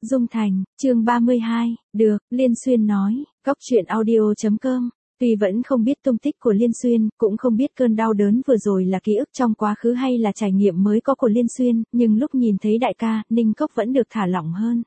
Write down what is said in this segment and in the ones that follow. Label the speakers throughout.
Speaker 1: Dung Thành, chương 32, được, Liên Xuyên nói, góc chuyện audio.com. Tuy vẫn không biết tung tích của Liên Xuyên, cũng không biết cơn đau đớn vừa rồi là ký ức trong quá khứ hay là trải nghiệm mới có của Liên Xuyên, nhưng lúc nhìn thấy đại ca, Ninh Cốc vẫn được thả lỏng hơn.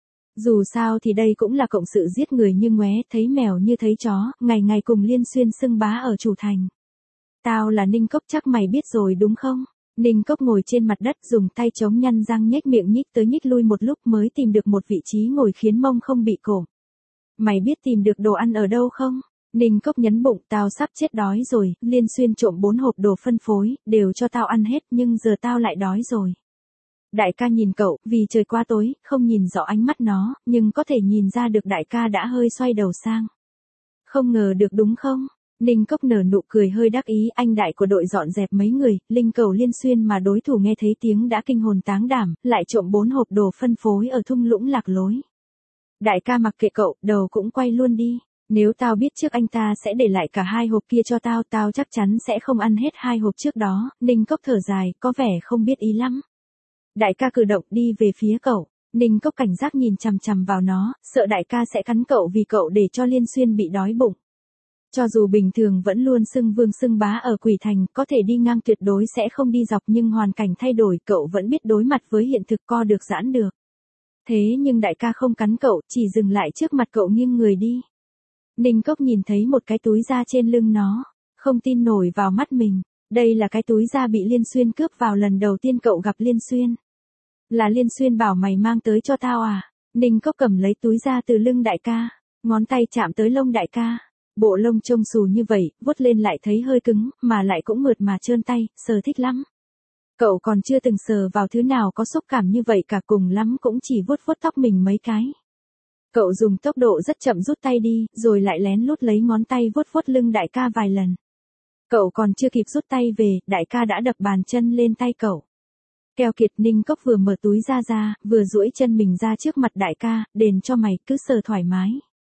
Speaker 1: Dù sao thì đây cũng là cộng sự giết người như ngoé, thấy mèo như thấy chó, ngày ngày cùng Liên Xuyên xưng bá ở chủ thành. Tao là Ninh Cốc, chắc mày biết rồi đúng không? Ninh Cốc ngồi trên mặt đất dùng tay chống nhăn răng nhếch miệng nhích tới nhích lui một lúc mới tìm được một vị trí ngồi khiến mông không bị cộm. Mày biết tìm được đồ ăn ở đâu không? Ninh Cốc nhấn bụng, tao sắp chết đói rồi, Liên Xuyên trộm 4 hộp đồ phân phối, đều cho tao ăn hết nhưng giờ tao lại đói rồi. Đại ca nhìn cậu, vì trời quá tối, không nhìn rõ ánh mắt nó, nhưng có thể nhìn ra được đại ca đã hơi xoay đầu sang. Không ngờ được đúng không? Ninh Cốc nở nụ cười hơi đắc ý, anh đại của đội dọn dẹp mấy người, linh cầu Liên Xuyên mà đối thủ nghe thấy tiếng đã kinh hồn táng đảm, lại trộm 4 hộp đồ phân phối ở thung lũng lạc lối. Đại ca mặc kệ cậu, đầu cũng quay luôn đi. Nếu tao biết trước anh ta sẽ để lại cả 2 hộp kia cho tao, tao chắc chắn sẽ không ăn hết 2 hộp trước đó. Ninh Cốc thở dài, có vẻ không biết ý lắm. Đại ca cử động đi về phía cậu. Ninh Cốc cảnh giác nhìn chằm chằm vào nó, sợ đại ca sẽ cắn cậu vì cậu để cho Liên Xuyên bị đói bụng. Cho dù bình thường vẫn luôn xưng vương xưng bá ở Quỷ Thành, có thể đi ngang tuyệt đối sẽ không đi dọc, nhưng hoàn cảnh thay đổi, cậu vẫn biết đối mặt với hiện thực, co được giãn được. Thế nhưng đại ca không cắn cậu, chỉ dừng lại trước mặt cậu nghiêng người đi. Ninh Cốc nhìn thấy một cái túi da trên lưng nó, không tin nổi vào mắt mình. Đây là cái túi da bị Liên Xuyên cướp vào lần đầu tiên cậu gặp Liên Xuyên. Là Liên Xuyên bảo mày mang tới cho tao à? Ninh Cốc cầm lấy túi da từ lưng đại ca, ngón tay chạm tới lông đại ca. Bộ lông trông xù như vậy, vuốt lên lại thấy hơi cứng, mà lại cũng mượt mà trơn tay, sờ thích lắm. Cậu còn chưa từng sờ vào thứ nào có xúc cảm như vậy cả, cùng lắm cũng chỉ vuốt vuốt tóc mình mấy cái. Cậu dùng tốc độ rất chậm rút tay đi, rồi lại lén lút lấy ngón tay vuốt vuốt lưng đại ca vài lần. Cậu còn chưa kịp rút tay về, đại ca đã đập bàn chân lên tay cậu. Keo kiệt. Ninh Cốc vừa mở túi da ra, vừa duỗi chân mình ra trước mặt đại ca, đền cho mày, cứ sờ thoải mái.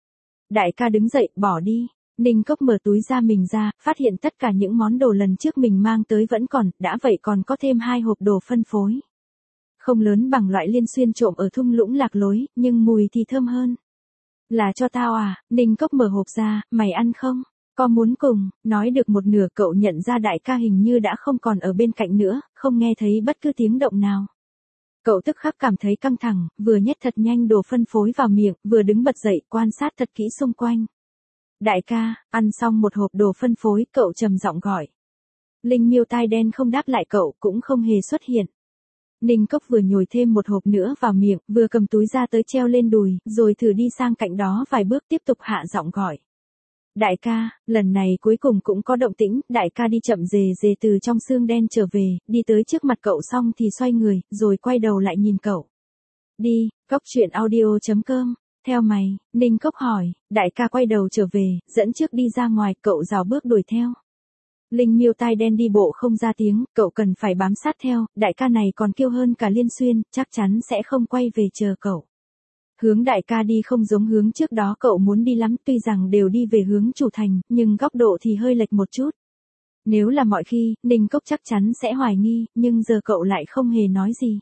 Speaker 1: Đại ca đứng dậy, bỏ đi. Ninh Cốc mở túi da mình ra, phát hiện tất cả những món đồ lần trước mình mang tới vẫn còn, đã vậy còn có thêm 2 hộp đồ phân phối. Không lớn bằng loại Liên Xuyên trộm ở thung lũng lạc lối, nhưng mùi thì thơm hơn. Là cho tao à? Ninh Cốc mở hộp ra, mày ăn không? Có muốn cùng? Nói được một nửa cậu nhận ra đại ca hình như đã không còn ở bên cạnh nữa, không nghe thấy bất cứ tiếng động nào. Cậu tức khắc cảm thấy căng thẳng, vừa nhét thật nhanh đồ phân phối vào miệng, vừa đứng bật dậy quan sát thật kỹ xung quanh. Đại ca, ăn xong một hộp đồ phân phối, cậu trầm giọng gọi. Linh Miêu tai đen không đáp lại cậu, cũng không hề xuất hiện. Ninh Cốc vừa nhồi thêm một hộp nữa vào miệng, vừa cầm túi ra tới treo lên đùi, rồi thử đi sang cạnh đó vài bước tiếp tục hạ giọng gọi. Đại ca, lần này cuối cùng cũng có động tĩnh, đại ca đi chậm rề rề từ trong xương đen trở về, đi tới trước mặt cậu xong thì xoay người, rồi quay đầu lại nhìn cậu. Đi, góc chuyện audio.com, theo mày, Ninh Cốc hỏi, đại ca quay đầu trở về, dẫn trước đi ra ngoài, cậu rào bước đuổi theo. Linh Miêu tai đen đi bộ không ra tiếng, cậu cần phải bám sát theo, đại ca này còn kiêu hơn cả Liên Xuyên, chắc chắn sẽ không quay về chờ cậu. Hướng đại ca đi không giống hướng trước đó cậu muốn đi lắm, tuy rằng đều đi về hướng chủ thành, nhưng góc độ thì hơi lệch một chút. Nếu là mọi khi, Ninh Cốc chắc chắn sẽ hoài nghi, nhưng giờ cậu lại không hề nói gì.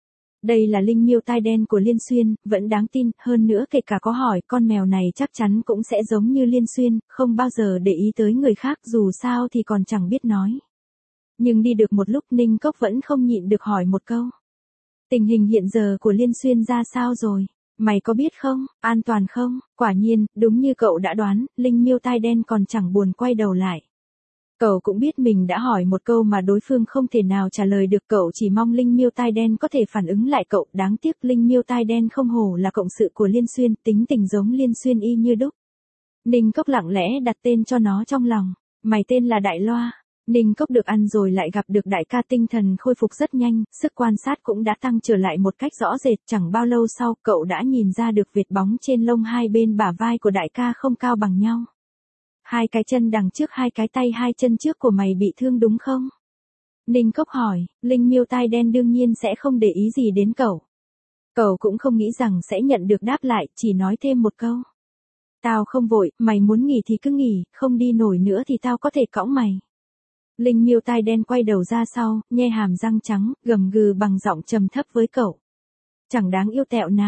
Speaker 1: Đây là Linh Miêu tai đen của Liên Xuyên, vẫn đáng tin, hơn nữa kể cả có hỏi, con mèo này chắc chắn cũng sẽ giống như Liên Xuyên, không bao giờ để ý tới người khác, dù sao thì còn chẳng biết nói. Nhưng đi được một lúc Ninh Cốc vẫn không nhịn được hỏi một câu. Tình hình hiện giờ của Liên Xuyên ra sao rồi? Mày có biết không? An toàn không? Quả nhiên, đúng như cậu đã đoán, Linh Miêu tai đen còn chẳng buồn quay đầu lại. Cậu cũng biết mình đã hỏi một câu mà đối phương không thể nào trả lời được, cậu chỉ mong Linh Miêu tai đen có thể phản ứng lại cậu, đáng tiếc Linh Miêu tai đen không hổ là cộng sự của Liên Xuyên, tính tình giống Liên Xuyên y như đúc. Ninh Cốc lặng lẽ đặt tên cho nó trong lòng, mày tên là Đại Loa. Ninh Cốc được ăn rồi lại gặp được đại ca, tinh thần khôi phục rất nhanh, sức quan sát cũng đã tăng trở lại một cách rõ rệt, chẳng bao lâu sau cậu đã nhìn ra được vệt bóng trên lông hai bên bả vai của đại ca không cao bằng nhau. 2 cái chân đằng trước, 2 cái tay, 2 chân trước của mày bị thương đúng không? Ninh Cốc hỏi, Linh Miêu tai đen đương nhiên sẽ không để ý gì đến cậu. Cậu cũng không nghĩ rằng sẽ nhận được đáp lại, chỉ nói thêm một câu. Tao không vội, mày muốn nghỉ thì cứ nghỉ, không đi nổi nữa thì tao có thể cõng mày. Linh Miêu tai đen quay đầu ra sau, nhe hàm răng trắng, gầm gừ bằng giọng trầm thấp với cậu. Chẳng đáng yêu tẹo nào.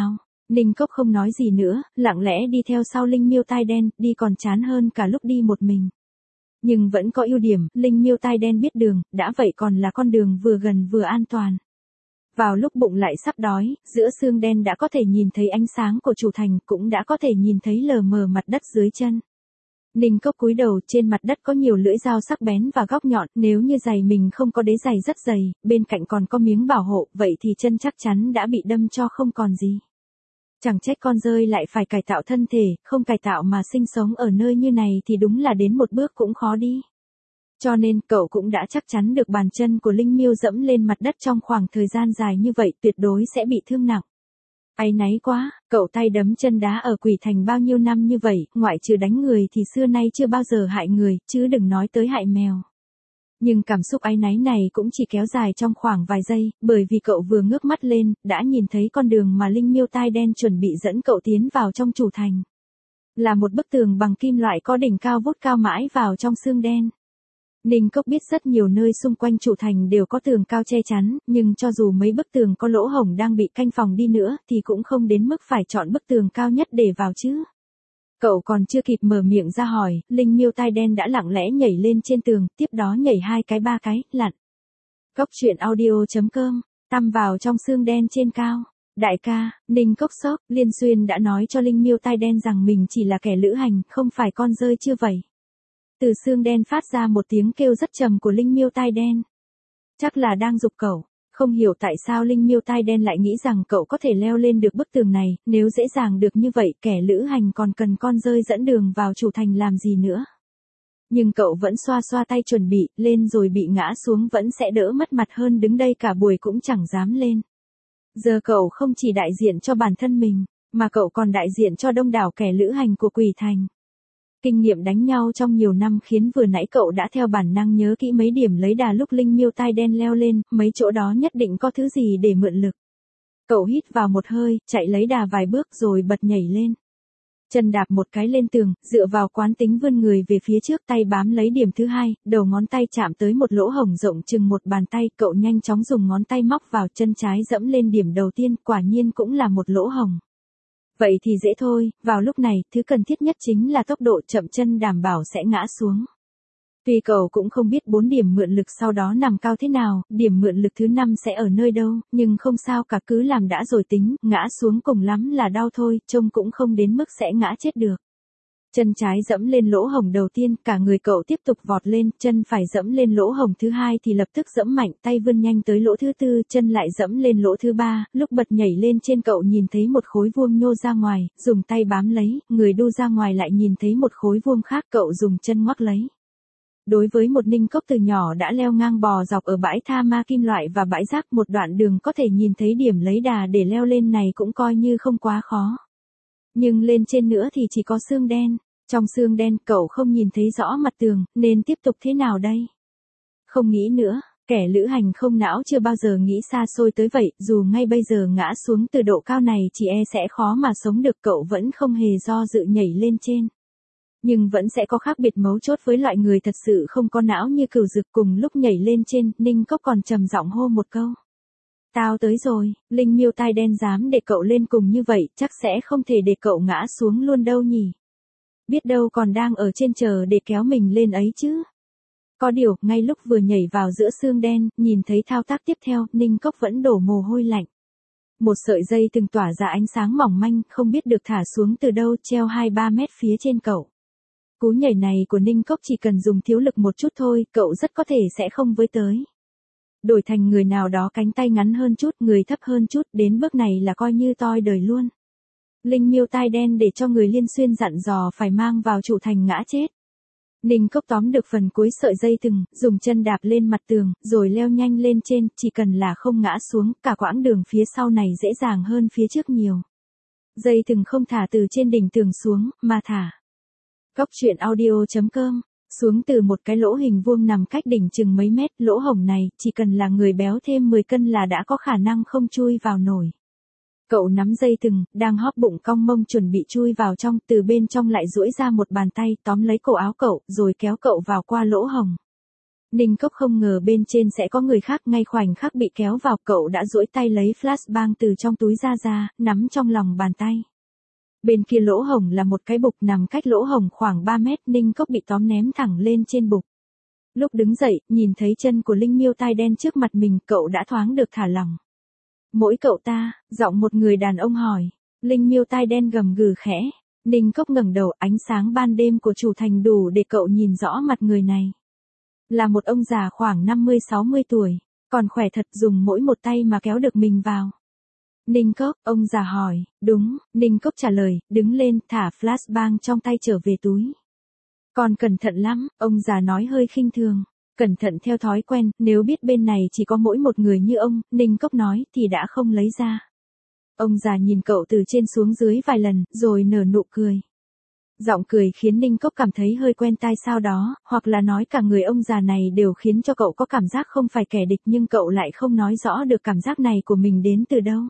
Speaker 1: Ninh Cốc không nói gì nữa, lặng lẽ đi theo sau Linh Miêu tai đen, đi còn chán hơn cả lúc đi một mình. Nhưng vẫn có ưu điểm, Linh Miêu tai đen biết đường, đã vậy còn là con đường vừa gần vừa an toàn. Vào lúc bụng lại sắp đói, giữa xương đen đã có thể nhìn thấy ánh sáng của chủ thành, cũng đã có thể nhìn thấy lờ mờ mặt đất dưới chân. Ninh Cốc cúi đầu, trên mặt đất có nhiều lưỡi dao sắc bén và góc nhọn, nếu như giày mình không có đế giày rất dày, bên cạnh còn có miếng bảo hộ, vậy thì chân chắc chắn đã bị đâm cho không còn gì. Chẳng trách con dơi lại phải cải tạo thân thể, không cải tạo mà sinh sống ở nơi như này thì đúng là đến một bước cũng khó đi. Cho nên cậu cũng đã chắc chắn được bàn chân của Linh Miêu dẫm lên mặt đất trong khoảng thời gian dài như vậy tuyệt đối sẽ bị thương nặng. Áy náy quá, cậu tay đấm chân đá ở Quỷ Thành bao nhiêu năm như vậy, ngoại trừ đánh người thì xưa nay chưa bao giờ hại người, chứ đừng nói tới hại mèo. Nhưng cảm xúc áy náy này cũng chỉ kéo dài trong khoảng vài giây, bởi vì cậu vừa ngước mắt lên, đã nhìn thấy con đường mà Linh Miêu tai đen chuẩn bị dẫn cậu tiến vào trong chủ thành. Là một bức tường bằng kim loại có đỉnh cao vút cao mãi vào trong xương đen. Ninh Cốc biết rất nhiều nơi xung quanh chủ thành đều có tường cao che chắn, nhưng cho dù mấy bức tường có lỗ hổng đang bị canh phòng đi nữa thì cũng không đến mức phải chọn bức tường cao nhất để vào chứ. Cậu còn chưa kịp mở miệng ra hỏi, Linh Miêu tai đen đã lặng lẽ nhảy lên trên tường, tiếp đó nhảy 2 cái 3 cái, lặn. Cốc truyện audio.com, tăm vào trong xương đen trên cao. Đại ca, Ninh Cốc sốc, Liên Xuyên đã nói cho Linh Miêu tai đen rằng mình chỉ là kẻ lữ hành, không phải con dơi chưa vậy. Từ xương đen phát ra một tiếng kêu rất trầm của Linh Miêu tai đen. Chắc là đang giục cậu. Không hiểu tại sao Linh Miêu tai đen lại nghĩ rằng cậu có thể leo lên được bức tường này, nếu dễ dàng được như vậy kẻ lữ hành còn cần con dơi dẫn đường vào chủ thành làm gì nữa. Nhưng cậu vẫn xoa xoa tay chuẩn bị, lên rồi bị ngã xuống vẫn sẽ đỡ mất mặt hơn đứng đây cả buổi cũng chẳng dám lên. Giờ cậu không chỉ đại diện cho bản thân mình, mà cậu còn đại diện cho đông đảo kẻ lữ hành của Quỷ Thành. Kinh nghiệm đánh nhau trong nhiều năm khiến vừa nãy cậu đã theo bản năng nhớ kỹ mấy điểm lấy đà lúc Linh Miêu tai đen leo lên, mấy chỗ đó nhất định có thứ gì để mượn lực. Cậu hít vào một hơi, chạy lấy đà vài bước rồi bật nhảy lên. Chân đạp một cái lên tường, dựa vào quán tính vươn người về phía trước, tay bám lấy điểm thứ hai, đầu ngón tay chạm tới một lỗ hổng rộng chừng một bàn tay, cậu nhanh chóng dùng ngón tay móc vào chân trái dẫm lên điểm đầu tiên, quả nhiên cũng là một lỗ hổng. Vậy thì dễ thôi, vào lúc này, thứ cần thiết nhất chính là tốc độ chậm chân đảm bảo sẽ ngã xuống. Tuy cậu cũng không biết 4 điểm mượn lực sau đó nằm cao thế nào, điểm mượn lực thứ 5 sẽ ở nơi đâu, nhưng không sao cả cứ làm đã rồi tính, ngã xuống cùng lắm là đau thôi, trông cũng không đến mức sẽ ngã chết được. Chân trái dẫm lên lỗ hổng đầu tiên, cả người cậu tiếp tục vọt lên, chân phải dẫm lên lỗ hổng thứ hai thì lập tức dẫm mạnh, tay vươn nhanh tới lỗ thứ tư, chân lại dẫm lên lỗ thứ ba, lúc bật nhảy lên trên cậu nhìn thấy một khối vuông nhô ra ngoài, dùng tay bám lấy, người đu ra ngoài lại nhìn thấy một khối vuông khác, cậu dùng chân ngoắc lấy. Đối với một Ninh Cốc từ nhỏ đã leo ngang bò dọc ở bãi tha ma kim loại và bãi rác một đoạn đường có thể nhìn thấy điểm lấy đà để leo lên này cũng coi như không quá khó. Nhưng lên trên nữa thì chỉ có xương đen. Trong xương đen cậu không nhìn thấy rõ mặt tường, nên tiếp tục thế nào đây? Không nghĩ nữa, kẻ lữ hành không não chưa bao giờ nghĩ xa xôi tới vậy, dù ngay bây giờ ngã xuống từ độ cao này chỉ e sẽ khó mà sống được, cậu vẫn không hề do dự nhảy lên trên. Nhưng vẫn sẽ có khác biệt mấu chốt với loại người thật sự không có não như Cửu Dực. Cùng lúc nhảy lên trên, Ninh Cốc còn trầm giọng hô một câu. Tao tới rồi, Linh Miêu tai đen dám để cậu lên cùng như vậy, chắc sẽ không thể để cậu ngã xuống luôn đâu nhỉ. Biết đâu còn đang ở trên chờ để kéo mình lên ấy chứ. Có điều, ngay lúc vừa nhảy vào giữa xương đen, nhìn thấy thao tác tiếp theo, Ninh Cốc vẫn đổ mồ hôi lạnh. Một sợi dây từng tỏa ra ánh sáng mỏng manh, không biết được thả xuống từ đâu, treo 2-3 mét phía trên cậu. Cú nhảy này của Ninh Cốc chỉ cần dùng thiếu lực một chút thôi, cậu rất có thể sẽ không với tới. Đổi thành người nào đó cánh tay ngắn hơn chút, người thấp hơn chút, đến bước này là coi như toi đời luôn. Linh Miêu tai đen để cho người Liên Xuyên dặn dò phải mang vào chủ thành ngã chết. Ninh Cốc tóm được phần cuối sợi dây thừng, dùng chân đạp lên mặt tường, rồi leo nhanh lên trên, chỉ cần là không ngã xuống, cả quãng đường phía sau này dễ dàng hơn phía trước nhiều. Dây thừng không thả từ trên đỉnh tường xuống, mà thả. Cốc truyện audio.com, xuống từ một cái lỗ hình vuông nằm cách đỉnh chừng mấy mét, lỗ hổng này, chỉ cần là người béo thêm 10 cân là đã có khả năng không chui vào nổi. Cậu nắm dây thừng, đang hóp bụng cong mông chuẩn bị chui vào trong, từ bên trong lại duỗi ra một bàn tay tóm lấy cổ áo cậu, rồi kéo cậu vào qua lỗ hổng. Ninh Cốc không ngờ bên trên sẽ có người khác, ngay khoảnh khắc bị kéo vào cậu đã duỗi tay lấy flashbang từ trong túi ra, nắm trong lòng bàn tay. Bên kia lỗ hổng là một cái bục nằm cách lỗ hổng khoảng 3 mét, Ninh Cốc bị tóm ném thẳng lên trên bục. Lúc đứng dậy, nhìn thấy chân của Linh Miêu tai đen trước mặt mình, cậu đã thoáng được thả lỏng. Mỗi cậu ta, giọng một người đàn ông hỏi. Linh Miêu tai đen gầm gừ khẽ. Ninh Cốc ngẩng đầu, ánh sáng ban đêm của chủ thành đủ để cậu nhìn rõ mặt người này. Là một ông già khoảng 50-60 tuổi, còn khỏe thật, dùng mỗi một tay mà kéo được mình vào. Ninh Cốc, ông già hỏi. Đúng, Ninh Cốc trả lời, đứng lên, thả flashbang trong tay trở về túi. Còn cẩn thận lắm, ông già nói hơi khinh thường. Cẩn thận theo thói quen, nếu biết bên này chỉ có mỗi một người như ông, Ninh Cốc nói, thì đã không lấy ra. Ông già nhìn cậu từ trên xuống dưới vài lần, rồi nở nụ cười. Giọng cười khiến Ninh Cốc cảm thấy hơi quen tai sao đó, hoặc là nói cả người ông già này đều khiến cho cậu có cảm giác không phải kẻ địch, nhưng cậu lại không nói rõ được cảm giác này của mình đến từ đâu.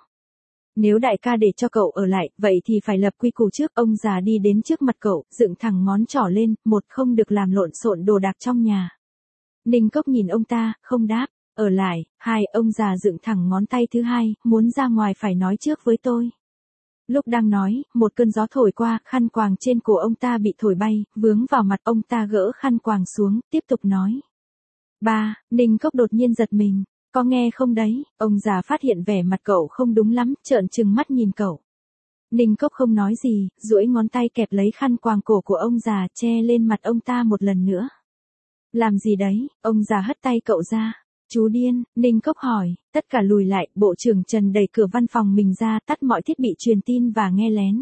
Speaker 1: Nếu đại ca để cho cậu ở lại, vậy thì phải lập quy củ trước. Ông già đi đến trước mặt cậu, dựng thẳng ngón trỏ lên, một, không được làm lộn xộn đồ đạc trong nhà. Ninh Cốc nhìn ông ta, không đáp. Ở lại. Hai, ông già dựng thẳng ngón tay thứ hai, muốn ra ngoài phải nói trước với tôi. Lúc đang nói, một cơn gió thổi qua, khăn quàng trên cổ ông ta bị thổi bay, vướng vào mặt. Ông ta gỡ khăn quàng xuống, tiếp tục nói. Ba, Ninh Cốc đột nhiên giật mình. Có nghe không đấy? Ông già phát hiện vẻ mặt cậu không đúng lắm, trợn trừng mắt nhìn cậu. Ninh Cốc không nói gì, duỗi ngón tay kẹp lấy khăn quàng cổ của ông già, che lên mặt ông ta một lần nữa. Làm gì đấy? Ông già hất tay cậu ra. Chú điên, Ninh Cốc hỏi. Tất cả lùi lại, Bộ trưởng Trần đẩy cửa văn phòng mình ra, tắt mọi thiết bị truyền tin và nghe lén.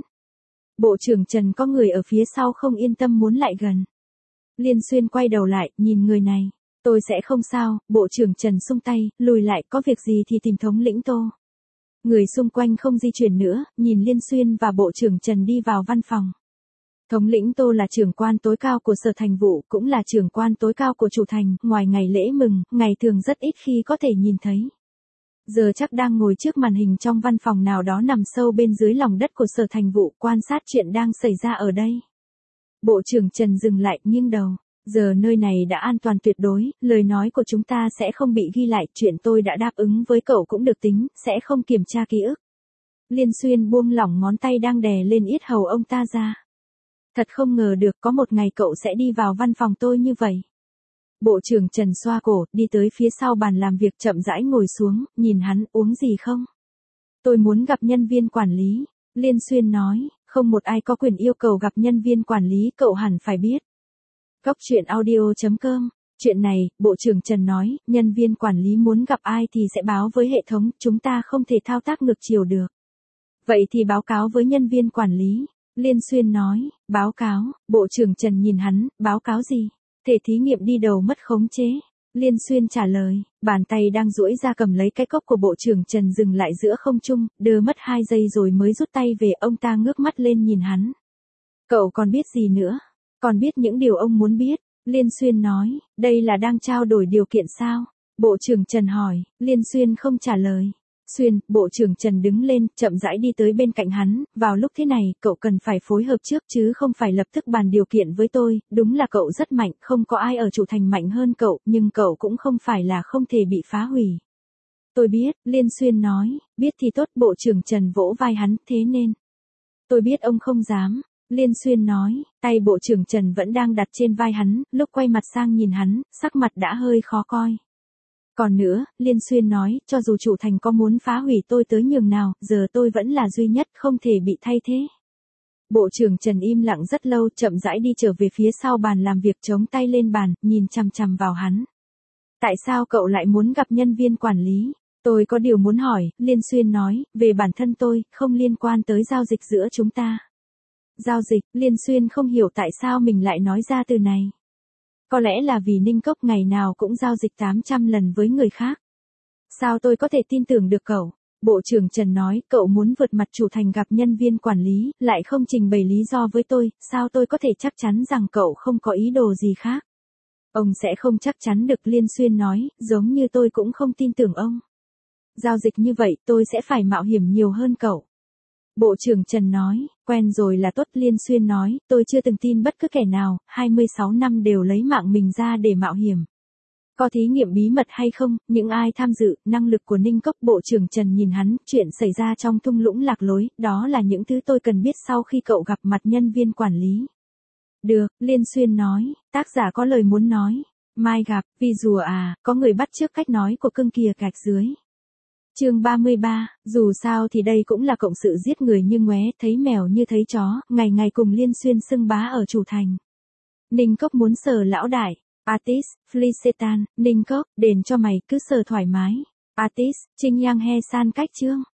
Speaker 1: Bộ trưởng Trần có người ở phía sau không yên tâm muốn lại gần. Liên Xuyên quay đầu lại, nhìn người này. Tôi sẽ không sao, Bộ trưởng Trần xung tay, lùi lại, có việc gì thì tìm thống lĩnh Tô. Người xung quanh không di chuyển nữa, nhìn Liên Xuyên và Bộ trưởng Trần đi vào văn phòng. Thống lĩnh Tô là trưởng quan tối cao của Sở Thành vụ, cũng là trưởng quan tối cao của chủ thành, ngoài ngày lễ mừng, ngày thường rất ít khi có thể nhìn thấy. Giờ chắc đang ngồi trước màn hình trong văn phòng nào đó nằm sâu bên dưới lòng đất của Sở Thành vụ, quan sát chuyện đang xảy ra ở đây. Bộ trưởng Trần dừng lại, nghiêng đầu. Giờ nơi này đã an toàn tuyệt đối, lời nói của chúng ta sẽ không bị ghi lại, chuyện tôi đã đáp ứng với cậu cũng được tính, sẽ không kiểm tra ký ức. Liên Xuyên buông lỏng ngón tay đang đè lên yết hầu ông ta ra. Thật không ngờ được có một ngày cậu sẽ đi vào văn phòng tôi như vậy. Bộ trưởng Trần xoa cổ, đi tới phía sau bàn làm việc, chậm rãi ngồi xuống, nhìn hắn. Uống gì không? Tôi muốn gặp nhân viên quản lý. Liên Xuyên nói, không một ai có quyền yêu cầu gặp nhân viên quản lý, cậu hẳn phải biết. Góc truyện audio.com. Chuyện này, Bộ trưởng Trần nói, nhân viên quản lý muốn gặp ai thì sẽ báo với hệ thống, chúng ta không thể thao tác ngược chiều được. Vậy thì báo cáo với nhân viên quản lý. Liên Xuyên nói, báo cáo. Bộ trưởng Trần nhìn hắn, báo cáo gì? Thể thí nghiệm đi đầu mất khống chế. Liên Xuyên trả lời, bàn tay đang duỗi ra cầm lấy cái cốc của Bộ trưởng Trần dừng lại giữa không trung, đơ mất 2 giây rồi mới rút tay về. Ông ta ngước mắt lên nhìn hắn. Cậu còn biết gì nữa? Còn biết những điều ông muốn biết. Liên Xuyên nói, đây là đang trao đổi điều kiện sao? Bộ trưởng Trần hỏi. Liên Xuyên không trả lời. Xuyên, Bộ trưởng Trần đứng lên, chậm rãi đi tới bên cạnh hắn. Vào lúc thế này, cậu cần phải phối hợp trước chứ không phải lập tức bàn điều kiện với tôi. Đúng là cậu rất mạnh, không có ai ở chủ thành mạnh hơn cậu, nhưng cậu cũng không phải là không thể bị phá hủy. Tôi biết, Liên Xuyên nói, biết thì tốt. Bộ trưởng Trần vỗ vai hắn, thế nên. Tôi biết ông không dám. Liên Xuyên nói, tay Bộ trưởng Trần vẫn đang đặt trên vai hắn, lúc quay mặt sang nhìn hắn, sắc mặt đã hơi khó coi. Còn nữa, Liên Xuyên nói, cho dù chủ thành có muốn phá hủy tôi tới nhường nào, giờ tôi vẫn là duy nhất, không thể bị thay thế. Bộ trưởng Trần im lặng rất lâu, chậm rãi đi trở về phía sau bàn làm việc, chống tay lên bàn, nhìn chằm chằm vào hắn. Tại sao cậu lại muốn gặp nhân viên quản lý? Tôi có điều muốn hỏi, Liên Xuyên nói, về bản thân tôi, không liên quan tới giao dịch giữa chúng ta. Giao dịch, Liên Xuyên không hiểu tại sao mình lại nói ra từ này. Có lẽ là vì Ninh Cốc ngày nào cũng giao dịch 800 lần với người khác. Sao tôi có thể tin tưởng được cậu? Bộ trưởng Trần nói, cậu muốn vượt mặt chủ thành gặp nhân viên quản lý, lại không trình bày lý do với tôi, sao tôi có thể chắc chắn rằng cậu không có ý đồ gì khác? Ông sẽ không chắc chắn được, Liên Xuyên nói, giống như tôi cũng không tin tưởng ông. Giao dịch như vậy, tôi sẽ phải mạo hiểm nhiều hơn cậu. Bộ trưởng Trần nói, quen rồi là tốt. Liên Xuyên nói, tôi chưa từng tin bất cứ kẻ nào, 26 năm đều lấy mạng mình ra để mạo hiểm. Có thí nghiệm bí mật hay không, những ai tham dự, năng lực của Ninh Cốc. Bộ trưởng Trần nhìn hắn, chuyện xảy ra trong thung lũng lạc lối, đó là những thứ tôi cần biết sau khi cậu gặp mặt nhân viên quản lý. Được, Liên Xuyên nói, tác giả có lời muốn nói. Mai gặp, vì rùa à, có người bắt chước cách nói của cưng kìa gạch dưới. Chương 33, dù sao thì đây cũng là cộng sự giết người như ngoé, thấy mèo như thấy chó, ngày ngày cùng Liên Xuyên xưng bá ở chủ thành. Ninh Cốc muốn sờ lão đại. Artist, Flisetan, Ninh Cốc, đền cho mày, cứ sờ thoải mái. Artist, Trinh Yang He San cách chương.